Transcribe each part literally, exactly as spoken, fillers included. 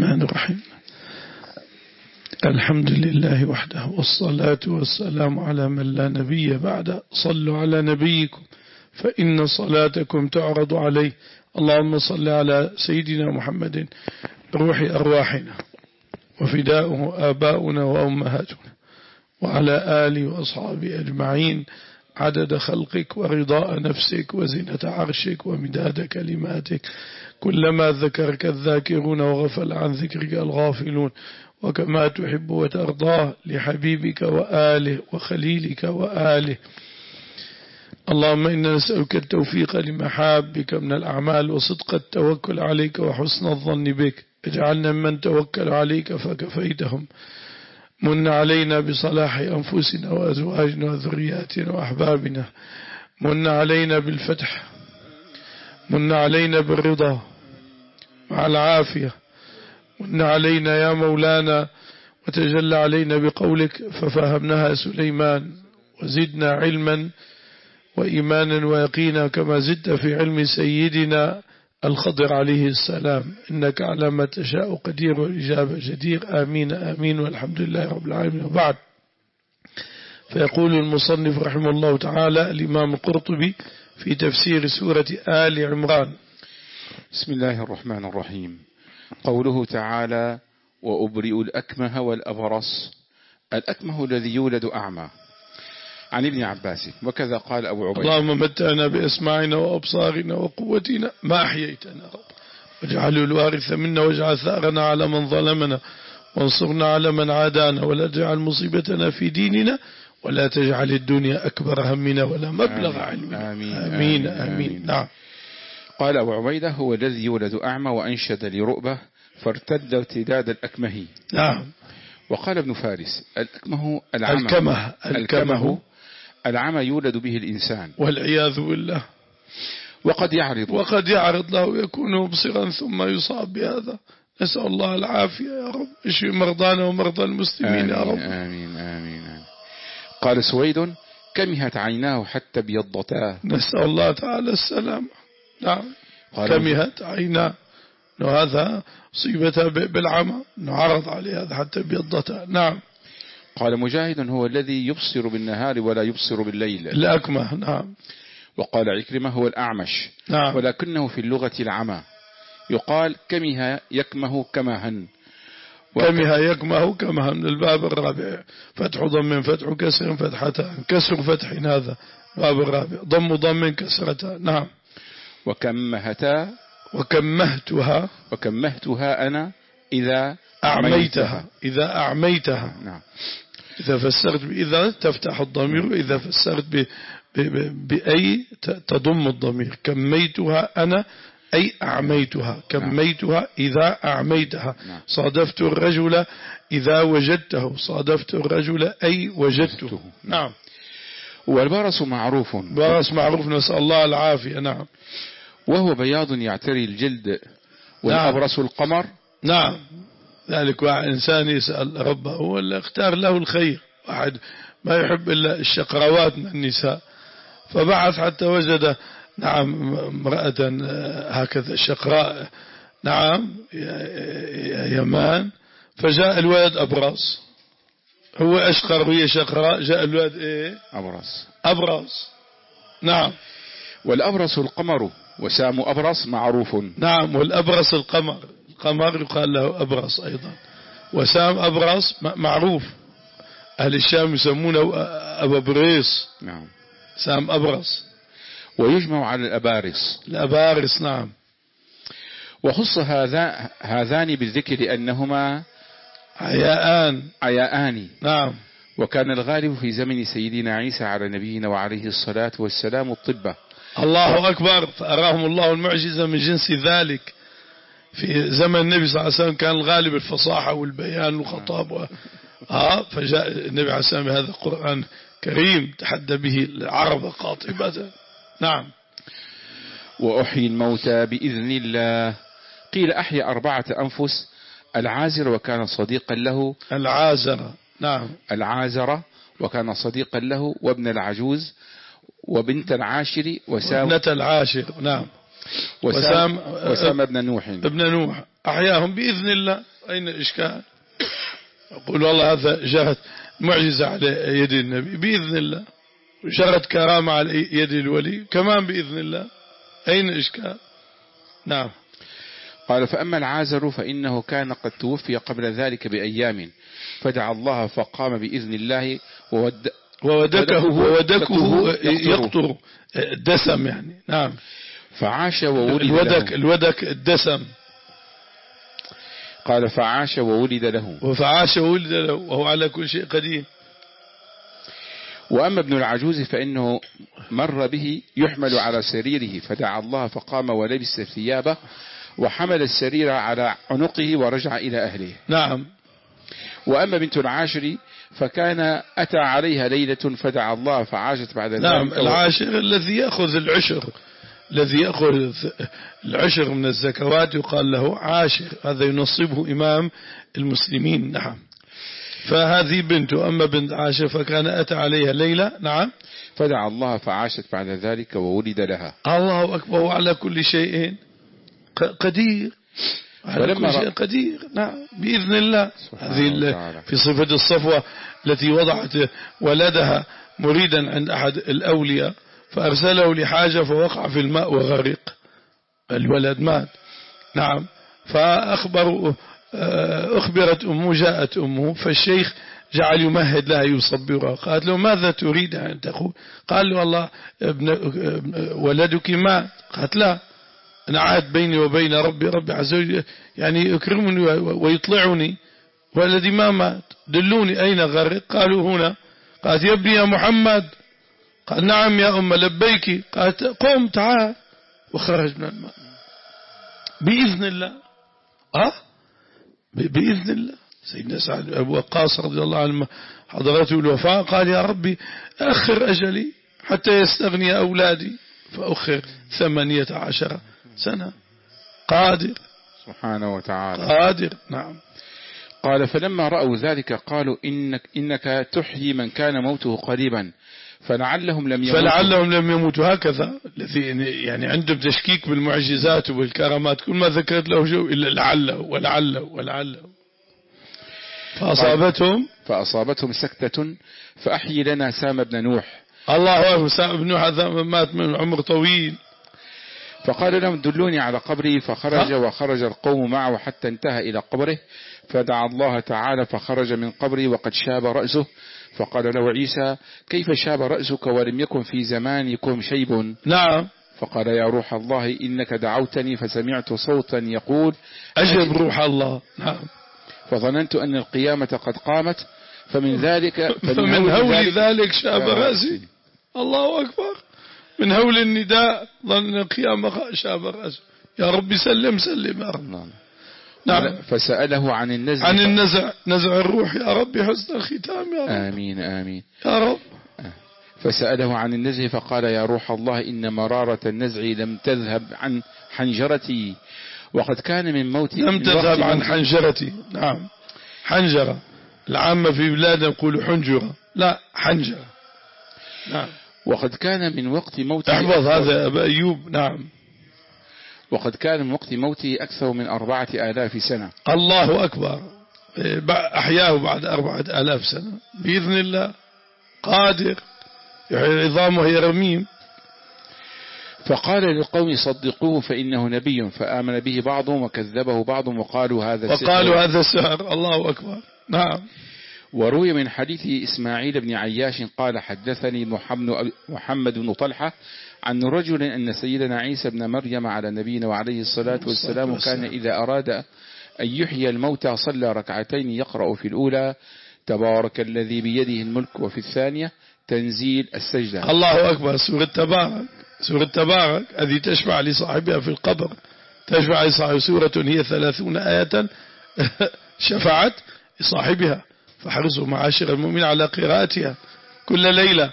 الرحمن الرحيم. الحمد لله وحده، والصلاة والسلام على من لا نبي بعد. صلوا على نبيكم فإن صلاتكم تعرض عليه. اللهم صل على سيدنا محمد روح أرواحنا وفداؤه آباؤنا وأمهاتنا، وعلى آله وأصحابه أجمعين، عدد خلقك ورضاء نفسك وزنة عرشك ومداد كلماتك، كلما ذكرك الذاكرون وغفل عن ذكرك الغافلون، وكما تحب وترضاه لحبيبك وآله وخليلك وآله. اللهم إنا نسألك التوفيق لمحابك من الأعمال وصدق التوكل عليك وحسن الظن بك. اجعلنا من توكل عليك فكفيتهم. من علينا بصلاح أنفسنا وأزواجنا وذرياتنا وأحبابنا. من علينا بالفتح، من علينا بالرضا مع العافية. من علينا يا مولانا وتجلى علينا بقولك ففهمناها سليمان، وزدنا علما وإيمانا ويقينا كما زدت في علم سيدنا الخضر عليه السلام، إنك على ما تشاء قدير والإجابة جدير. آمين آمين والحمد لله رب العالمين. وبعد، فيقول المصنف رحمه الله تعالى الإمام القرطبي في تفسير سورة آل عمران: بسم الله الرحمن الرحيم. قوله تعالى: وأبرئ الأكمه والأبرص. الأكمه الذي يولد أعمى، عن ابن عباس. وكذا قال أبو عبيد: اللهم متعنا بأسماعنا وأبصارنا وقوتنا ما أحييتنا رب، واجعله الوارث منا، واجعل ثأرنا على من ظلمنا، وانصرنا على من عادانا، ولا تجعل مصيبتنا في ديننا، ولا تجعل الدنيا أكبر همنا ولا مبلغ علمنا. آمين آمين آمين, آمين, آمين, آمين. نعم. قال أبو عبيدة: هو الذي يولد أعمى، وأنشد لرؤبة فارتد ارتداد الأكمه. نعم. وقال ابن فارس: الأكمه العمى. الكمه الكمه العمى يولد به الإنسان والعياذ بالله، وقد يعرض وقد يعرض له يكون مبصرا ثم يصاب بهذا. نسأل الله العافية يا رب. اشفي مرضانا ومرضى المسلمين يا رب. آمين آمين. قال سويد: كمهت عيناه حتى ابيضتا. نسأل الله تعالى السلام. نعم. كمهت عيناه، هذا صيبتها بالعمى، نعرض عليه هذا حتى ابيضتا. نعم. قال مجاهد: هو الذي يبصر بالنهار ولا يبصر بالليل. الأكمه. نعم. وقال عكرمة: هو الأعمش. نعم. ولكنه في اللغة العمى. يقال كمه يكمه كمهن. كمه يكمه كمهن. الباب الرابع: فتح ضم فتح كسر فتحتان، كسر فتح هذا باب الرابع، ضم ضم كسرتان. نعم. وكمهتا وكمهتها وكمهتها أنا إذا أعميتها. إذا أعميتها. نعم. إذا فسرت بإذا تفتح الضمير، وإذا فسرت ب... ب... ب... بأي تضم الضمير. كميتها أنا أي أعميتها. كميتها إذا أعميتها. صادفت الرجل إذا وجدته. صادفت الرجل أي وجدته. نعم. والبرص معروف. برص معروف، نسأل الله العافية. نعم. وهو بياض يعتري الجلد. والأبرص نعم. القمر. نعم. ذلك واحد إنسان يسأل ربه، هو اللي اختار له الخير. واحد ما يحب إلا الشقراوات من النساء، فبعث حتى وجد نعم امرأة هكذا شقراء، نعم يمان، فجاء الولد أبرص. هو أشقر وهي شقراء، جاء الولد إيه؟ أبرص. أبرص. نعم. والأبرص القمر، وسام أبرص معروف. نعم. والأبرص القمر، القمر يقال له أبرص أيضا. وسام أبرص معروف، أهل الشام يسمونه أبابريس. نعم. سام أبرص. ويجمع على الأبارص. الأبارص. نعم. وخص هذا هذان بالذكر لأنهما عياءان. عياءان. نعم. وكان الغالب في زمن سيدنا عيسى على نبينا وعليه الصلاة والسلام الطب. الله أكبر. فأراهم الله المعجزة من جنس ذلك. في زمن النبي صلى الله عليه وسلم كان الغالب الفصاحة والبيان والخطاب و... آه فجاء النبي عليه السلام هذا القرآن كريم تحدى به العرب قاطبة. نعم. وأحيي الموتى بإذن الله. قيل أحيا أربعة أنفس: العازر وكان صديقا له. العازرة. نعم. العازرة وكان صديقا له، وابن العجوز، وبنت العاشر، وسام ابنة العاشر. نعم. وسام, وسام ابن نوح. ابن نوح أحياهم بإذن الله. أين الإشكال؟ أقول والله هذا جرت معجزة على يد النبي بإذن الله، وجرت كرامة على يد الولي كمان بإذن الله، أين الإشكال؟ نعم. قال فأما العازر فإنه كان قد توفي قبل ذلك بأيام، فدعا الله فقام بإذن الله وود وودكه وودكه يقطر الدسم يعني. نعم. فعاش وولد الودك له. الودك الدسم. قال فعاش وولد له. وفعاش وولد له وهو على كل شيء قدير. وأما ابن العجوز فإنه مر به يحمل على سريره، فدعا الله فقام ولبس ثيابه وحمل السرير على عنقه ورجع إلى أهله. نعم. وأما بنت العاشر فكان أتى عليها ليلة فدعا الله فعاشت بعد ذلك. نعم. العاشر الذي يأخذ العشر، الذي يأخذ العشر من الزكوات يقال له عاشر، هذا ينصبه إمام المسلمين. نعم. فهذه بنت. أما بنت عاشر فكان أتى عليها ليلة. نعم. فدعا الله فعاشت بعد ذلك وولد لها. الله أكبر. وعلى كل شيء قدير، على كل شيء قدير. نعم بإذن الله. هذه في صفة الصفوة التي وضعت ولدها مريدا عند أحد الأولياء فأرسله لحاجة فوقع في الماء وغرق، الولد مات. نعم. فأخبر أخبرت أمه، جاءت أمه، فالشيخ جعل يمهد لها يصبرها. قالت له ماذا تريد أن تقول؟ قال له والله ابن ولدك مات. قالت لا، أنا عهد بيني وبين ربي، ربي عز وجل يعني يكرمني ويطلعني، ولدي ما مات، دلوني أين غرق؟ قالوا هنا. قالت يا ابني يا محمد. قال نعم يا أم لبيك. قالت قم تعال، وخرج من الماء بإذن الله. أه بإذن الله. سيدنا سعد أبو وقاص رضي الله عنه حضرته الوفاة قال يا ربي أخر أجلي حتى يستغني أولادي، فأخر ثمانية عشر سنة. قادر سبحانه وتعالى. قادر. نعم. قال فلما رأوا ذلك قالوا إنك, إنك تحيي من كان موته قريبا فلعلهم لم يموتوا فلعلهم لم يموتوا. هكذا الذي يعني عندهم تشكيك بالمعجزات وبالكرامات، كل ما ذكرت له شيء إلا لعله ولعله ولعله. فأصابتهم فأصابتهم سكتة فأحيي لنا سام بن نوح. الله أكبر. سام بن نوح هذا مات من عمر طويل. فقال لهم دلوني على قبره، فخرج وخرج القوم معه حتى انتهى إلى قبره، فدعا الله تعالى فخرج من قبره وقد شاب رأسه، فقال له عيسى كيف شاب رأسك ولم يكن في زمانكم شيب؟ نعم. فقال يا روح الله إنك دعوتني فسمعت صوتا يقول أجب روح الله. نعم. فظننت أن القيامة قد قامت، فمن ذلك فمن هول ذلك, ذلك شاب رأسي. الله أكبر. من هول النداء ظن القيامة شاب رأسه. يا رب سلم سلم يا رب. نعم. فسأله عن النزع عن النزع نزع الروح يا رب حسن الختام يا رب. آمين آمين يا رب. فسأله عن النزع فقال يا روح الله إن مرارة النزع لم تذهب عن حنجرتي، وقد كان من موتي لم تذهب عن حنجرتي. نعم. حنجرة العامة في بلادنا يقولوا حنجرة، لا حنجرة. نعم. وقد كان من وقت موتي احفظ هذا أبا أيوب. نعم. وقد كان من وقت موتي أكثر من أربعة آلاف سنة. الله أكبر. أحياه بعد أربعة آلاف سنة بإذن الله. قادر يحيي العظام وهي رميم. فقال للقوم صدقوه فإنه نبي، فآمن به بعضهم وكذبه بعضهم وقالوا هذا سحر وقالوا هذا سحر. الله أكبر. نعم. وروي من حديث إسماعيل بن عياش قال حدثني محمد بن طلحة عن رجل أن سيدنا عيسى بن مريم على نبينا وعليه الصلاة والسلام كان إذا أراد أن يحيي الموتى صلى ركعتين يقرأ في الأولى تبارك الذي بيده الملك وفي الثانية تنزيل السجدة. الله أكبر. سورة تبارك. سورة تبارك هذه تشفع لصاحبها في القبر، تشفع لصاحب سورة هي ثلاثون آية شفعت لصاحبها، فحرصوا معاشر المؤمنين على قراءتها كل ليلة،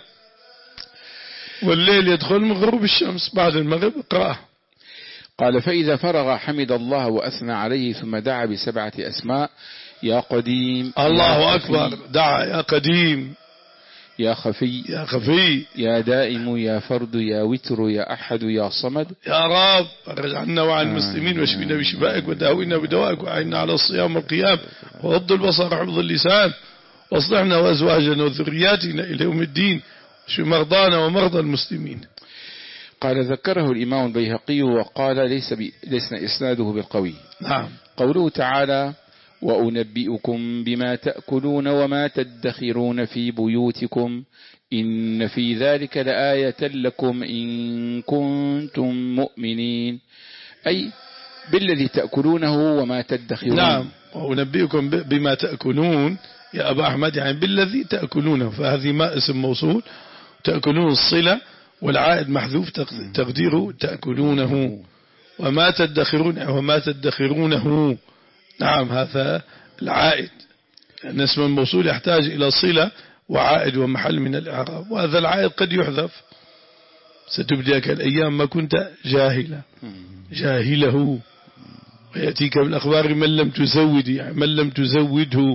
والليل يدخل من غروب الشمس بعد المغرب اقرأه. قال فإذا فرغ حمد الله وأثنى عليه ثم دعا بسبعة أسماء يا قديم. الله أكبر. دعا يا قديم يا خفي يا خفي يا دائم يا فرد يا وتر يا أحد يا صمد. يا رب فرج عنا وعن المسلمين واشفنا بشفائك وداوينا بدوائك وأعنا على الصيام والقيام وغض البصر وحفظ اللسان واصلحنا وأزواجنا وذرياتنا إلى يوم الدين واشف مرضانا ومرضى المسلمين. قال ذكره الإمام البيهقي وقال ليس, ليس إسناده بالقوي. نعم. قوله تعالى وأنبئكم بما تأكلون وما تدخرون في بيوتكم إن في ذلك لآية لكم إن كنتم مؤمنين، أي بالذي تأكلونه وما تدخرون. نعم. وأنبئكم بما تأكلون يا أبا أحمد يعني بالذي تأكلونه، فهذه ما اسم موصول تأكلون الصلة والعائد محذوف تقديره تأكلونه، وما تدخرون وما تدخرونه نعم هذا العائد، لأن اسم الموصول يحتاج إلى صلة وعائد ومحل من الإعراب، وهذا العائد قد يحذف. ستبديك الأيام ما كنت جاهلا جاهله ويأتيك بالأخبار من لم تزود يعني من لم تزوده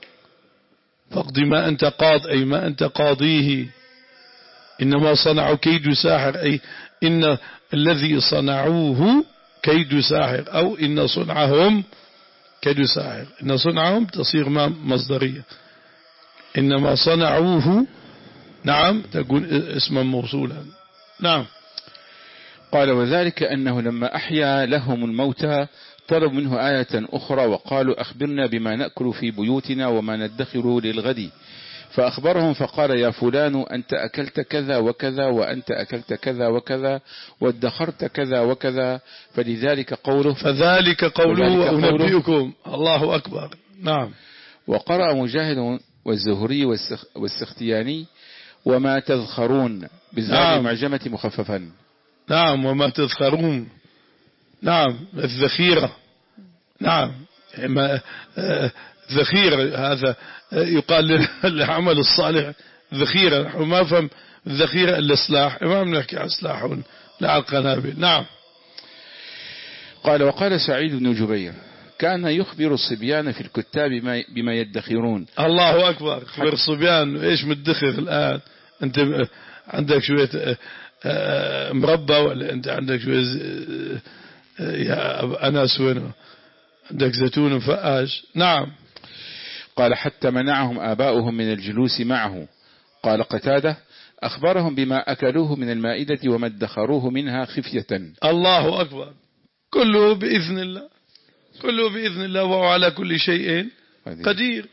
فاقض ما أنت قاض أي ما أنت قاضيه. إنما صنعوا كيد ساحر أي إن الذي صنعوه كيد ساحر، أو إن صنعهم كيد ساحر. إن صنعهم تصير ما مصدرية، إنما صنعوه نعم تكون اسما موصولا. نعم. قال وذلك أنه لما أحيا لهم الموتى طلب منه آية أخرى وقالوا أخبرنا بما نأكل في بيوتنا وما ندخر للغد، فأخبرهم فقال يا فلان أنت أكلت كذا وكذا وأنت أكلت كذا وكذا وادخرت كذا وكذا، فلذلك قوله فذلك قوله وأنبئكم. الله أكبر. نعم. وقرأ مجاهد والزهري والسختياني وما تذخرون بالزال نعم. المعجمة مخففا. نعم وما تذخرون نعم الذخيرة. نعم ما ذخيرة هذا يقال للعمل الصالح ذخيرة، وما فهم الذخيرة إلا سلاح، ما بنحكي عن سلاح لا على القنابل. نعم. قال وقال سعيد بن جبير كان يخبر الصبيان في الكتاب بما يدخرون. الله أكبر. خبر الصبيان إيش مدخر الآن؟ أنت عندك شوية مربى ولا أنت عندك شوية يا أناس وين عندك زيتون وفقاش؟ نعم. قال حتى منعهم آباؤهم من الجلوس معه. قال قتادة أخبرهم بما أكلوه من المائدة وما ادخروه منها خفية. الله أكبر. كله بإذن الله، كله بإذن الله وهو على كل شيء قدير.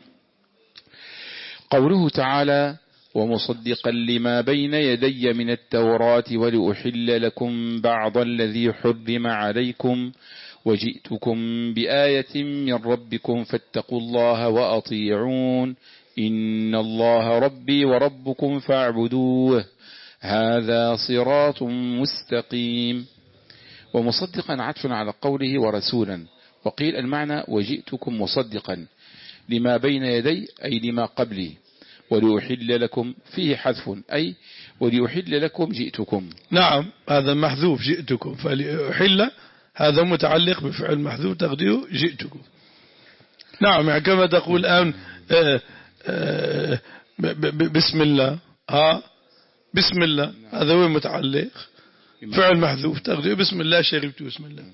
قوله تعالى ومصدقا لما بين يدي من التوراة ولأحل لكم بعض الذي حرم عليكم وجئتكم بآية من ربكم فاتقوا الله وأطيعون إن الله ربي وربكم فاعبدوه هذا صراط مستقيم. ومصدقا عطف على قوله ورسولا، وقيل المعنى وجئتكم مصدقا لما بين يدي أي لما قبلي، ولأحل لكم فيه حذف أي ولأحل لكم جئتكم. نعم هذا محذوف جئتكم، فلأحل هذا متعلق بفعل محذوف تقديره جئتكم. نعم يعني كما تقول الآن آآ آآ بسم الله ها بسم الله هذا هو متعلق فعل محذوف تقديره بسم الله شربت بسم الله.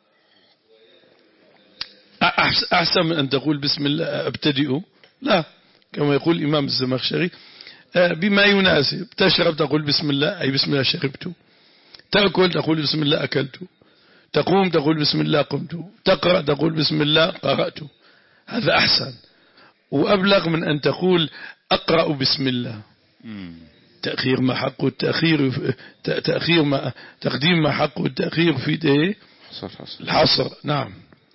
أحسن من أن تقول بسم الله ابتدئوا، لا كما يقول الإمام الزمخشري بما يناسب. تشرب تقول بسم الله أي بسم الله شربت، تأكل تقول بسم الله أكلت، تقوم تقول بسم الله قمت، تقرأ تقول بسم الله قرأت. هذا أحسن وأبلغ من أن تقول أقرأ بسم الله. تأخير ما حقه التأخير، تأخير ما تقديم ما حقه التأخير في ده الحصر. نعم.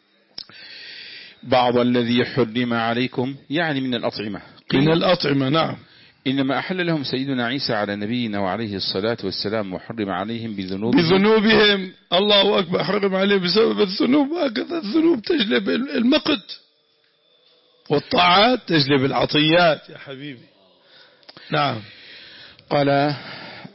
بعض الذي حرم عليكم يعني من الأطعمة. من الأطعمة. نعم. إنما أحل لهم سيدنا عيسى على نبينا وعليه الصلاة والسلام وحرم عليهم بذنوبهم بذنوبهم. الله أكبر. حرم عليهم بسبب الذنوب. هكذا الذنوب تجلب المقت والطاعات تجلب العطيات يا حبيبي. نعم. قال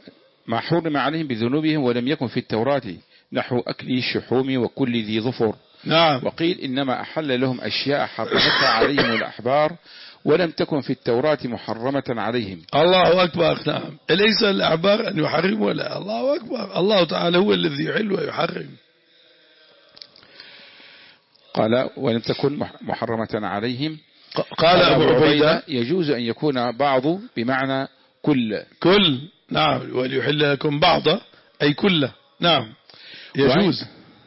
ما حرم عليهم بذنوبهم ولم يكن في التوراة نحو أكل الشحوم وكل ذي ظفر نعم. وقيل إنما أحل لهم أشياء حرمتها عليهم الأحبار ولم تكن في التوراة محرمة عليهم. الله أكبر. نعم. أليس الأحبار أن يحرموا؟ ولا الله أكبر، الله تعالى هو الذي يحل ويحرم. قال ولم تكن محرمة عليهم. قال أبو عبيدة يجوز أن يكون بعض بمعنى كل. كل نعم. وليحل لكم بعض أي كله. نعم يجوز.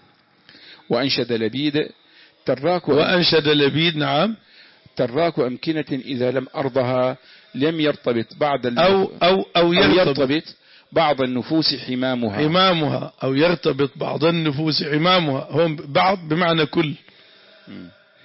وأنشد لبيد تراك وأنشد لبيد نعم تراك أمكنة إذا لم أرضها لم يرتبط بعض أو, أو, أو يرتبط, يرتبط بعض النفوس حمامها حمامها أو يرتبط بعض النفوس حمامها. هم بعض بمعنى كل م.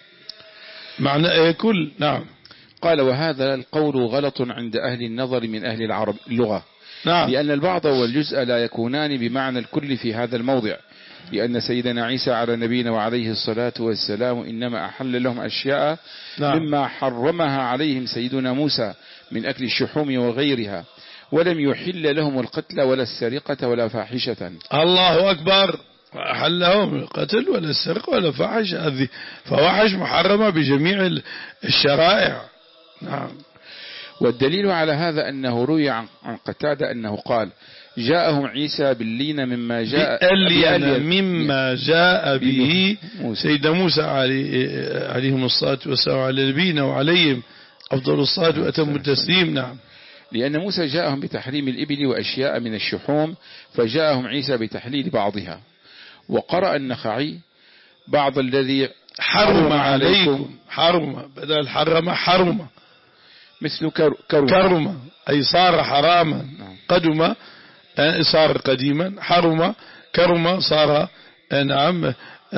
معنى ايه كل. نعم. قال وهذا القول غلط عند أهل النظر من أهل العرب اللغة. نعم. لأن البعض والجزء لا يكونان بمعنى الكل في هذا الموضع، لأن سيدنا عيسى على نبينا وعليه الصلاة والسلام إنما أحل لهم أشياء نعم. مما حرمها عليهم سيدنا موسى من أكل الشحوم وغيرها، ولم يحل لهم القتل ولا السرقة ولا فاحشة. الله أكبر. أحل لهم القتل ولا السرقة ولا فاحشة. هذه فواحش محرمة بجميع الشرائع. نعم. والدليل على هذا أنه روي عن قتادة أنه قال جاءهم عيسى باللين مما جاء باللين مما جاء به سيدنا موسى عليه عليهم الصلاة والسلام على نبينا وعليهم أفضل الصلاة وأتم التسليم. نعم. لأن موسى جاءهم بتحريم الإبل وأشياء من الشحوم، فجاءهم عيسى بتحليل بعضها. وقرأ النخعي بعض الذي حرم عليكم حرم بدل حرم حرم مثل كرم كرم أي صار حراما. قدم صار قديما، حرم كرم صار نعم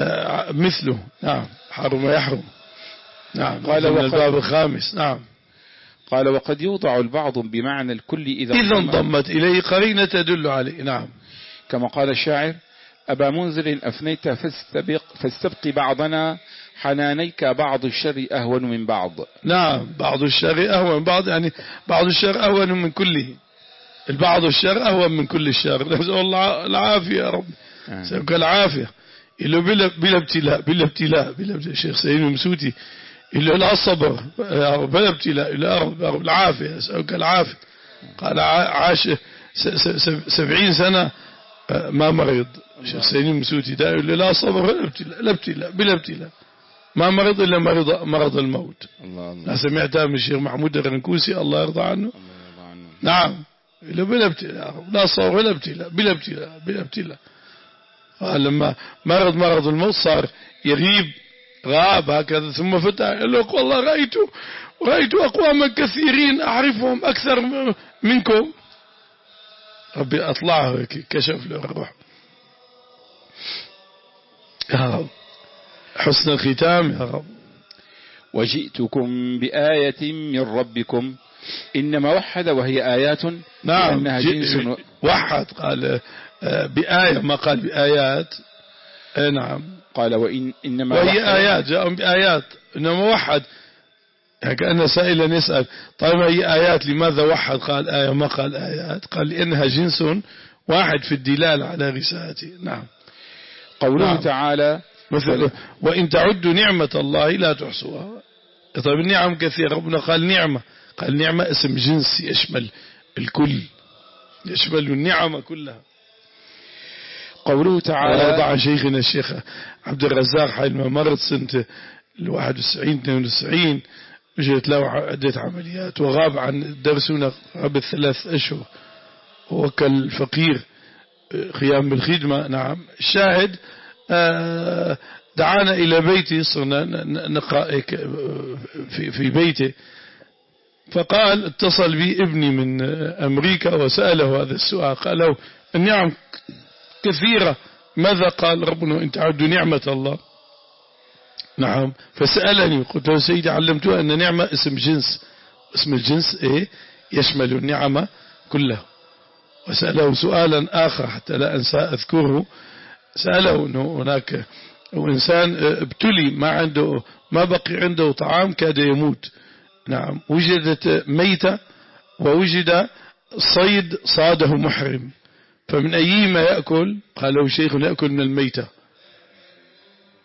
مثله. نعم. حرم يحرم. نعم. قال الباب الخامس. نعم. قال وقد يوضع البعض بمعنى الكل إذا إذا انضمت إليه قرينة تدل عليه. نعم. كما قال الشاعر أبا منذر أفنيت فاستبق, فاستبق بعضنا حنانيك بعض الشر أهون من بعض. نعم. بعض الشر أهون من بعض، يعني بعض الشر أهون من كله. البعض الشر أهون من كل الشر. نسأل الله العافية يا رب. سألك العافية. إلا بلا بلا ابتلاء بلا ابتلاء بلا ابتلاء. الشيخ سيد المسوتي إلا لا الصبر يا رب بلا ابتلاء إلا رب العافية. أسألك العافية. قال عاش سبعين سنة ما مرض. الشيخ سيد المسوتي دا إلا لا صبر بلا ابتلاء لا ابتلاء بلا ابتلاء ما مرض إلا مرض مرض الموت. الله الله. لا سمعتها من الشيخ محمود الرنكوسي الله يرضى عنه. الله يرضى عنه. نعم. إلا بلا ابتلاء لا صبر ولا ابتلاء بلا ابتلاء بلا ابتلاء. لما مرض مرض الموت صار يغيب غاب هكذا ثم فتح قال له والله رأيت رأيت أقواما كثيرين أعرفهم أكثر منكم. ربي أطلعه كشف له الروح يا رب. حسن الختام يا رب. وجئتكم بآية من ربكم إنما وحد وهي آيات. نعم. لأنها جنس وحد قال بآية ما قال بآيات. نعم. قال وإن إنما وهي آيات جاءهم بآيات إنما وحد. يعني كأن سائلا يسأل طيب هي آيات لماذا وحد قال آية ما قال آيات؟ قال لأنها جنس واحد في الدلالة على رسالته. نعم. قوله نعم. تعالى مثل وإن تعدوا نعمة الله لا تحصوها. طيب النعم كثيرة. ربنا قال نعمة قال نعمة اسم جنس يشمل الكل يشمل النعمة كلها. قوله تعالى وضع عن شيخنا الشيخ عبد الرزاق حينما مرت سنة الواحد والتسعين اثنين وتسعين وجدت له عدة عمليات وغاب عن درسنا قبل ثلاث أشهر وكل فقير قيام بالخدمة. نعم. الشاهد دعانا إلى بيتي صرنا نقرأ في في بيته فقال اتصل بي ابني من أمريكا وسأله هذا السؤال قال له النعم كثيرة ماذا قال ربنا إن تعدوا نعمة الله. نعم. فسألني قلت له سيدي علمته أن نعمة اسم جنس اسم الجنس إيه يشمل النعمة كلها. وسأله سؤالا آخر حتى لا أنسى أذكره. سأله أنه هناك إنسان ابتلي ما عنده ما بقي عنده طعام كاد يموت. نعم. وجدت ميتة ووجد صيد صاده محرم فمن أيهما يأكل؟ قال له شيخ يأكل من الميتة.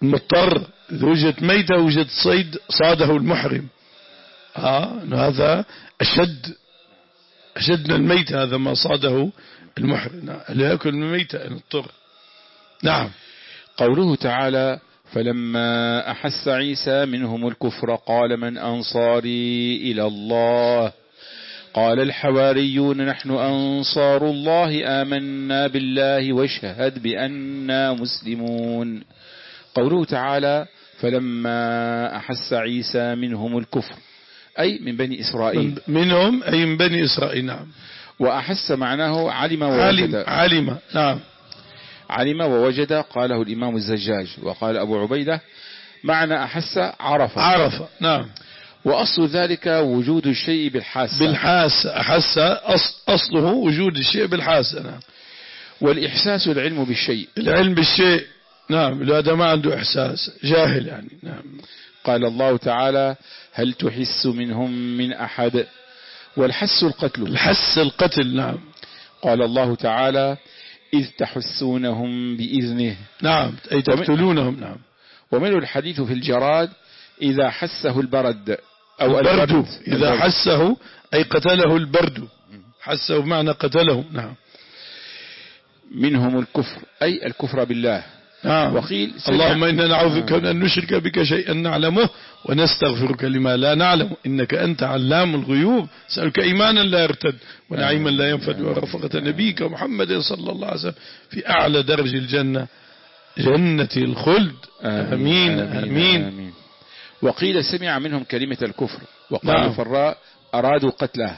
المضطر إذا وجدت ميتة وجد صيد صاده المحرم آه هذا أشد أشد من الميتة، هذا ما صاده المحرم لا يأكل من الميتة المضطر. نعم. قوله تعالى فلما أحس عيسى منهم الكفر قال من أنصاري إلى الله قال الحواريون نحن أنصار الله آمنا بالله واشهد بأننا مسلمون. قوله تعالى فلما أحس عيسى منهم الكفر أي من بني إسرائيل، منهم أي من بني إسرائيل. نعم. وأحس معناه علم ووجد. علم, علم. نعم. علم ووجد قاله الإمام الزجاج، وقال أبو عبيدة معنى أحس عرف. عرف. نعم. وأصل ذلك وجود الشيء بالحاسة. بالحاسة أحس أصله وجود الشيء بالحاسة. نعم. والإحساس العلم بالشيء. العلم بالشيء. نعم. هذا ما عنده إحساس جاهل يعني. نعم. قال الله تعالى هل تحس منهم من أحد. والحس القتل. الحس القتل. نعم. قال الله تعالى إذ تحسونهم بإذنه. نعم. أي تقتلونهم. نعم. ومنه الحديث في الجراد إذا حسه البرد أو البرد. البرد. إذا البرد. حسه أي قتله البرد. حسه بمعنى قتله. نعم. منهم الكفر أي الكفر بالله. نعم. وقيل اللهم إنا نعوذ بك من أن نشرك بك شيئا نعلمه ونستغفرك لما لا نعلم إنك أنت علام الغيوب. سألك إيمانا لا يرتد ونعيما لا ينفد ورفقة نبيك محمد صلى الله عليه وسلم في أعلى درج الجنة جنة الخلد. آمين آمين, آمين, آمين, آمين. وقيل سمع منهم كلمة الكفر وقال نعم. الفراء أرادوا قتله.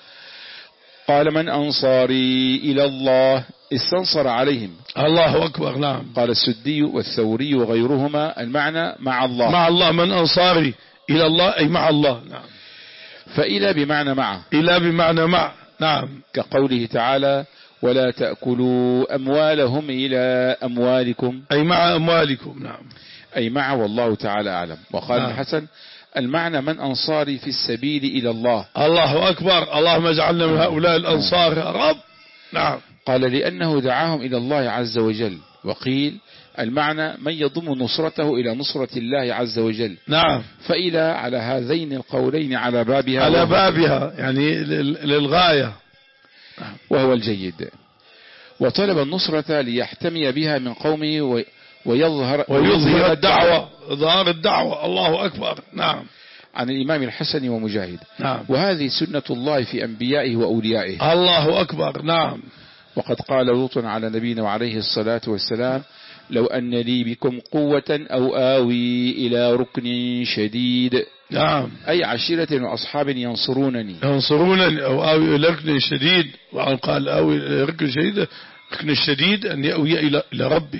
قال من أنصاري إلى الله استنصر عليهم. الله أكبر. نعم. قال السدي والثوري وغيرهما المعنى مع الله. مع الله. من أنصاري إلى الله أي مع الله. نعم. فإلى بمعنى مع. إلى بمعنى مع. نعم. كقوله تعالى ولا تأكلوا أموالهم إلى أموالكم أي مع أموالكم. نعم. أي مع والله تعالى أعلم. وقال نعم. الحسن المعنى من أنصاري في السبيل إلى الله. الله أكبر. اللهم اجعلنا من هؤلاء الأنصار يا رب. نعم. قال لأنه دعاهم إلى الله عز وجل. وقيل المعنى من يضم نصرته إلى نصرة الله عز وجل. نعم. فإلى على هذين القولين على بابها على بابها يعني للغاية وهو الجيد. وطلب النصرة ليحتمي بها من قومه ويظهر, ويظهر الدعوة. إظهار الدعوة. الله أكبر. نعم. عن الإمام الحسن ومجاهد. نعم. وهذه سنة الله في أنبيائه وأوليائه. الله أكبر. نعم. وقد قال لوط على نبينا وعليه الصلاة والسلام لو أن لي بكم قوة أو آوي إلى ركن شديد. نعم. أي عشيرة وأصحاب ينصرونني. ينصرونني أو آوي إلى ركن شديد. وقال آوي إلى ركن شديد. ركن الشديد أن يأوي إلى إلى ربه.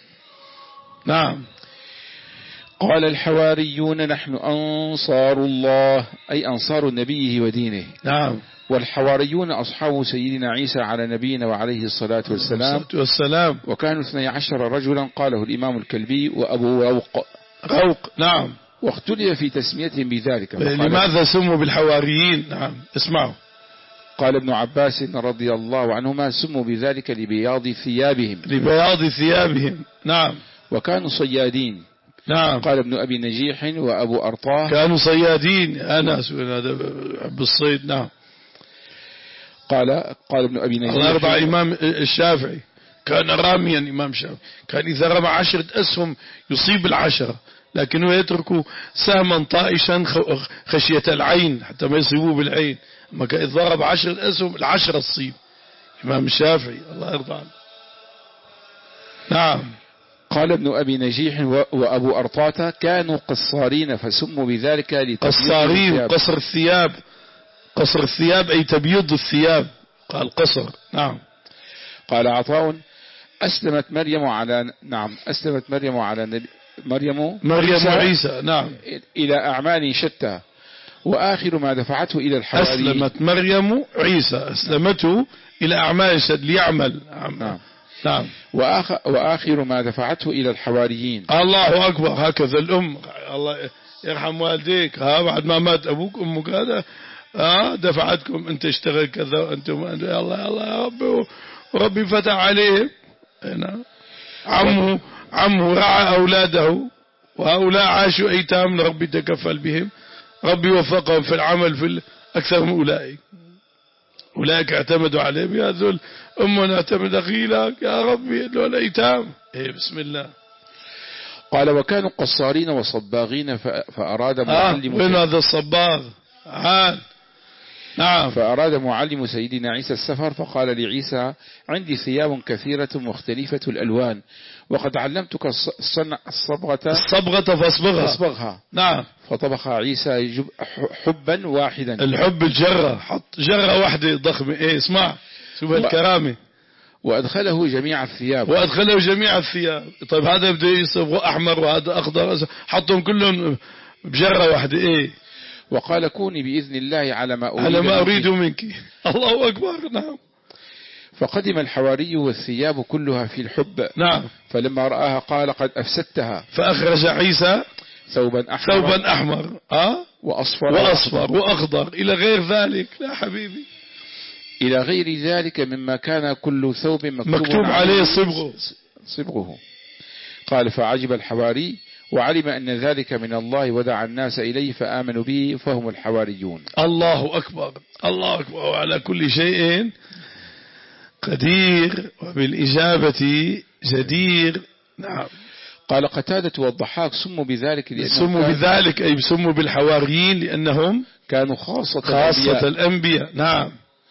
نعم. قال الحواريون نحن أنصار الله أي أنصار نبيه ودينه. نعم. والحواريون أصحاب سيدنا عيسى على نبينا وعليه الصلاة والسلام. والسلام. وكانوا اثني عشر رجلا قاله الإمام الكلبي وأبو روق. روق. نعم. واختلف في تسميتهم بذلك. لماذا سموا بالحواريين؟ نعم. اسمعوا. قال ابن عباس رضي الله عنهما سموا بذلك لبياض ثيابهم. لبياض ثيابهم. نعم. وكانوا صيادين. نعم. قال ابن أبي نجيح وأبو أرطاه كانوا صيادين. أناس هذا بالصيد. نعم. قال قال ابن أبي نجيح الله يرضى إمام الشافعي كان راميا. إمام الشافعي كان إذا رمى عشرة أسهم يصيب العشرة لكنه يترك سهما طائشا خشية العين حتى ما يصيبوه بالعين. أما إذا ضرب عشرة أسهم العشرة تصيب. إمام الشافعي الله يرضى عنه. نعم. قال ابن أبي نجيح وأبو أرطاة كانوا قصارين فسموا بذلك قصارين. قصر الثياب. قصر الثياب أي تبيض الثياب. قال قصر. نعم. قال عطاء أسلمت مريم على نعم أسلمت مريم على نبي مريم مريم وعيسى. نعم. إلى أعمال شتى وآخر ما دفعته إلى الحواريين. أسلمت مريم عيسى أسلمته إلى أعمال شتى ليعمل. نعم. نعم. وآخر, وآخر ما دفعته إلى الحواريين. الله أكبر. هكذا الأم الله يرحم والديك. ها بعد ما مات أبوك أمك هذا ها دفعتكم أنت اشتغل كذا وأنتم يا الله يا الله يا ربي وربي فتح عليه. هنا عمه عمه رعى أولاده وهؤلاء عاشوا أيتام، ربي تكفل بهم، ربي وفقهم في العمل في أكثر من أولئك. أولئك اعتمدوا عليهم، يا ذل أمنا اعتمد أخيلك يا ربي دول أيتام. إيه بسم الله. قال وكانوا قصارين وصباغين فأراد معلم آه وين هذا الصباغ؟ عال. نعم. فأراد معلم سيدنا عيسى السفر، فقال لعيسى عندي ثياب كثيرة مختلفة الألوان وقد علمتك الصنع الصبغة الصبغة فاصبغها. فاصبغها. نعم. فطبخ عيسى حبا واحدا. الحب الجرة، حط جرة واحدة ضخمة. ايه اسمع شوف و... الكرامة. وأدخله جميع الثياب. وأدخله جميع الثياب. طيب هذا بده يصبغ أحمر وهذا أخضر، حطهم كلهم بجرة واحدة. ايه وقال كوني بإذن الله على ما أريد, على ما أريد منك. الله أكبر. نعم. فقدم الحواري والثياب كلها في الحب. نعم. فلما رآها قال قد أفسدتها، فأخرج عيسى ثوبا أحمر ثوبا أحمر أه؟ وأصفر وأصفر وأخضر إلى غير ذلك. لا حبيبي، إلى غير ذلك مما كان كل ثوب مكتوب, مكتوب عليه صبغه صبغه. قال فعجب الحواري وعلم أن ذلك من الله ودعا الناس إليه فآمنوا به فهم الحواريون. الله أكبر. الله أكبر. وعلى كل شيء قدير وبالإجابة جدير. نعم. قال قتادة والضحاك سموا بذلك سموا بذلك أي سموا بالحواريين لأنهم كانوا خاصة, خاصة الأنبياء. نعم.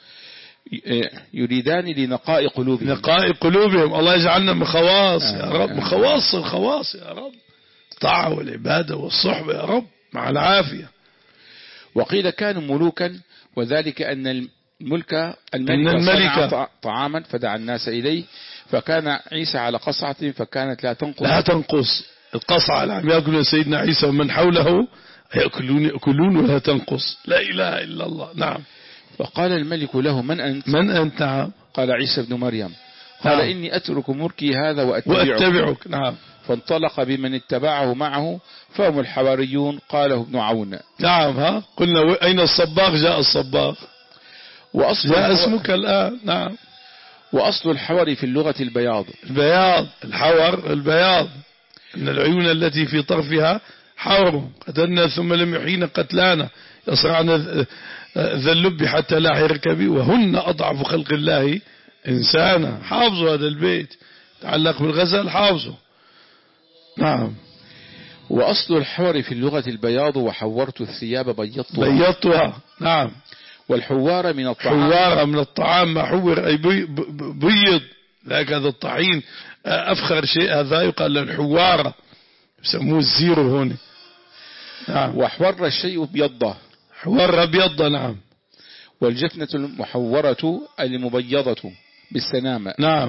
يريدان لنقاء قلوبهم. نقاء قلوبهم. الله يجعلنا من خواص آه يا رب، من خواص الخواص يا رب، الطاعة والعبادة والصحبة يا رب مع العافية. وقيل كانوا ملوكا، وذلك أن الملك الملك صنع طعاما فدعا الناس إليه، فكان عيسى على قصعة فكانت لا تنقص لا تنقص القصعة اللي عم يأكلون سيدنا عيسى ومن حوله يأكلون يأكلون ولا تنقص. لا إله إلا الله. نعم. فقال الملك له من أنت؟ من أنت؟ نعم. قال عيسى بن مريم. قال نعم. إني أترك ملكي هذا وأتبعك, وأتبعك. نعم. فانطلق بمن اتبعه معه فهم الحواريون. قاله ابن عون. نعم. ها قلنا أين الصباغ؟ جاء الصباغ وأصل جاء اسمك الآن. نعم. وأصل الحور في اللغة البياض. البياض الحور البياض إن العيون التي في طرفها حور قتلنا ثم لم يحين قتلانا يصرعن ذا اللب حتى لا يركبي وهن أضعف خلق الله إنسانا. حافظوا هذا البيت تعلق بالغزل حافظوا. نعم. وأصل الحور في اللغة البياض وحورت الثياب بيضتها. بيضتها. نعم. والحوار من الطعام. حوار من الطعام ما حور أي بي بيض. لكن هذا الطحين أفخر شيء هذا يقال له الحوارة يسموه الزيرو هون. نعم. وحور الشيء بيضه. حور بيضه. نعم. والجفنة المحورة المبيضة بالسنامة. نعم.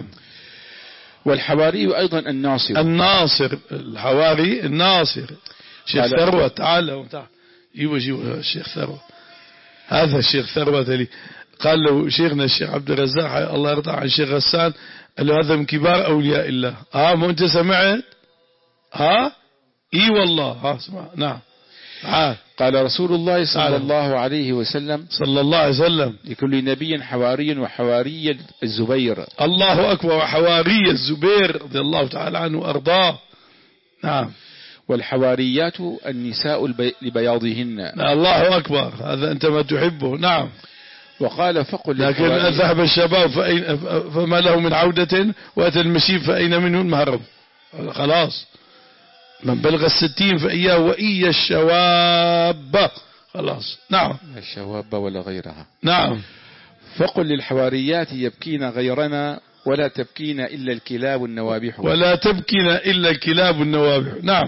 والحواري أيضا الناصر. الناصر الحواري الناصر. شيخ ثروة تعال تعال يبا جيبوا الشيخ ثروة. هذا الشيخ ثروة لي قال له شيخنا الشيخ عبد الرزاق الله يرضى عن الشيخ غسان قال له هذا من كبار أولياء الله. ها مو أنت سمعت؟ ها اي والله. ها اسمع. نعم. تعال. قال رسول الله صلى الله عليه وسلم صلى الله عليه وسلم لكل نبي حواري وحواري الزبير. الله أكبر. وحواري الزبير رضي الله تعالى عنه وأرضاه. نعم. والحواريات النساء لبياضهن. الله أكبر. هذا أنت ما تحبه. نعم. وقال فقل لكن ذهب الشباب فأين فما له من عودة وأتى المشيب فأين منه المهرب. خلاص من بلغ الستين فإياه وإيا الشواب. خلاص. نعم. الشواب ولا غيرها. نعم. فقل للحواريات يبكين غيرنا ولا تبكين إلا الكلاب النوابح. ولا تبكين إلا الكلاب النوابح. نعم.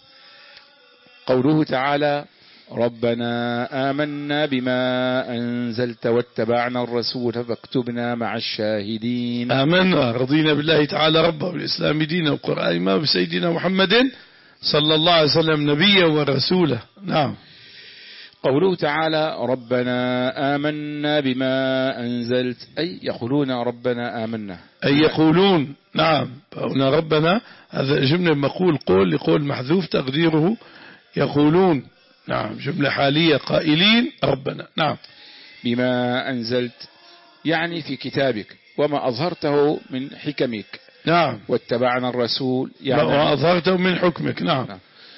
قوله تعالى ربنا آمنا بما أنزلت واتبعنا الرسول فاكتبنا مع الشاهدين. آمنا رضينا بالله تعالى ربا والإسلام دينا والقرآن إماما بسيدنا محمد صلى الله عليه وسلم نبيا ورسولا. نعم. قوله تعالى ربنا آمنا بما أنزلت أي يقولون ربنا آمنا أي يقولون. نعم. هنا ربنا هذا جملة مقول قول لقول محذوف تقديره يقولون. نعم. جملة حالية قائلين ربنا. نعم. بما أنزلت يعني في كتابك وما أظهرته من حكمك. نعم. واتبعنا الرسول يعني ما أظهرته من حكمك. نعم. نعم.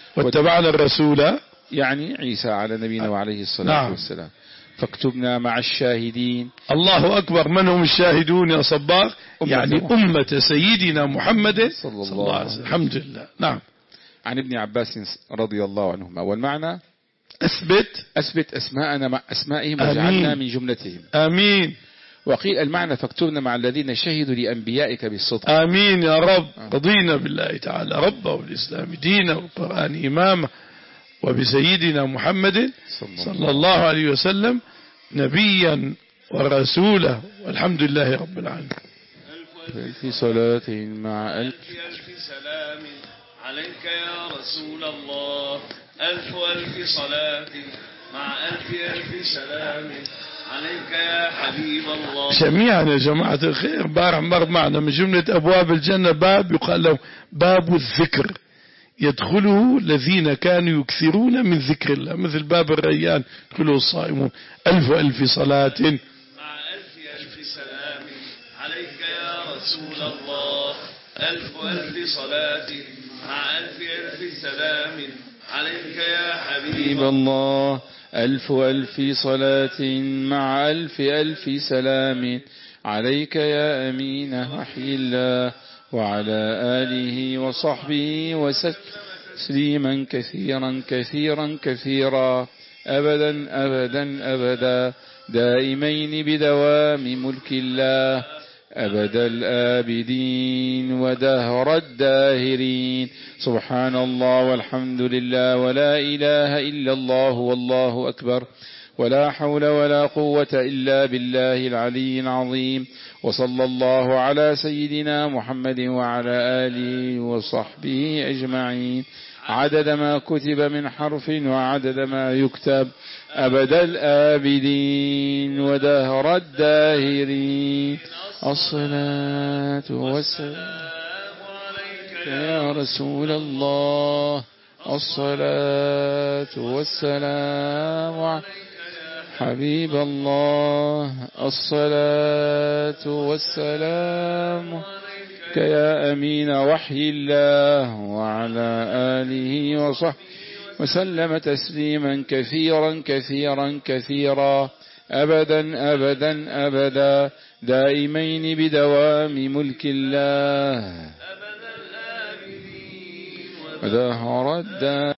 واتبعنا الرسول يعني عيسى على نبينا وعليه الصلاة نعم. والسلام. فاكتبنا مع الشاهدين. الله أكبر. من هم الشاهدون يا صباغ؟ يعني محمد. أمة سيدنا محمد صلى صلى الله عليه وسلم. الحمد لله. نعم. عن ابن عباس رضي الله عنهما. والمعنى أثبت أثبت أسماءنا مع أسمائهم وجعلنا من جملتهم. آمين. وقيل المعنى فاكتبنا مع الذين شهدوا لأنبيائك بالصدق. آمين يا رب. رضينا بالله تعالى ربا والإسلام دينا والقرآن إماما وبسيدنا محمد صلى الله عليه وسلم نبيا ورسولا والحمد لله رب العالمين. ألف صلاة مع ألف ألف سلام عليك يا رسول الله. ألف ألف صلاة مع ألف ألف سلام عليك يا حبيب الله. جميعا يا جماعة الخير بارح مر معنا من جملة أبواب الجنة باب يقال له باب الذكر، يدخله الذين كانوا يكثرون من ذكر الله، مثل باب الريان يدخله الصائمون. ألف ألف صلاة مع ألف ألف سلام عليك يا رسول الله. ألف ألف صلاة مع ألف ألف سلام عليك يا حبيب الله. ألف ألف صلاة مع ألف ألف سلام عليك يا أمين وحي الله وعلى آله وصحبه وسلم كثيرا كثيرا كثيرا أبدا أبدا أبدا دائمين بدوام ملك الله أبد الآبدين ودهر الداهرين. سبحان الله والحمد لله ولا إله إلا الله والله أكبر ولا حول ولا قوة إلا بالله العلي العظيم. وصلى الله على سيدنا محمد وعلى آله وصحبه أجمعين عدد ما كتب من حرف وعدد ما يكتب أبد الآبدين ودهر الداهرين. الصلاة والسلام عليك يا رسول الله. الصلاة والسلام عليك حبيب الله. الصلاة والسلام عليك يا أمين وحي الله وعلى آله وصحبه وسلم تسليما كثيرا كثيرا كثيرا أبدا أبدا أبدا دائمين بدوام ملك الله ودهر الدار.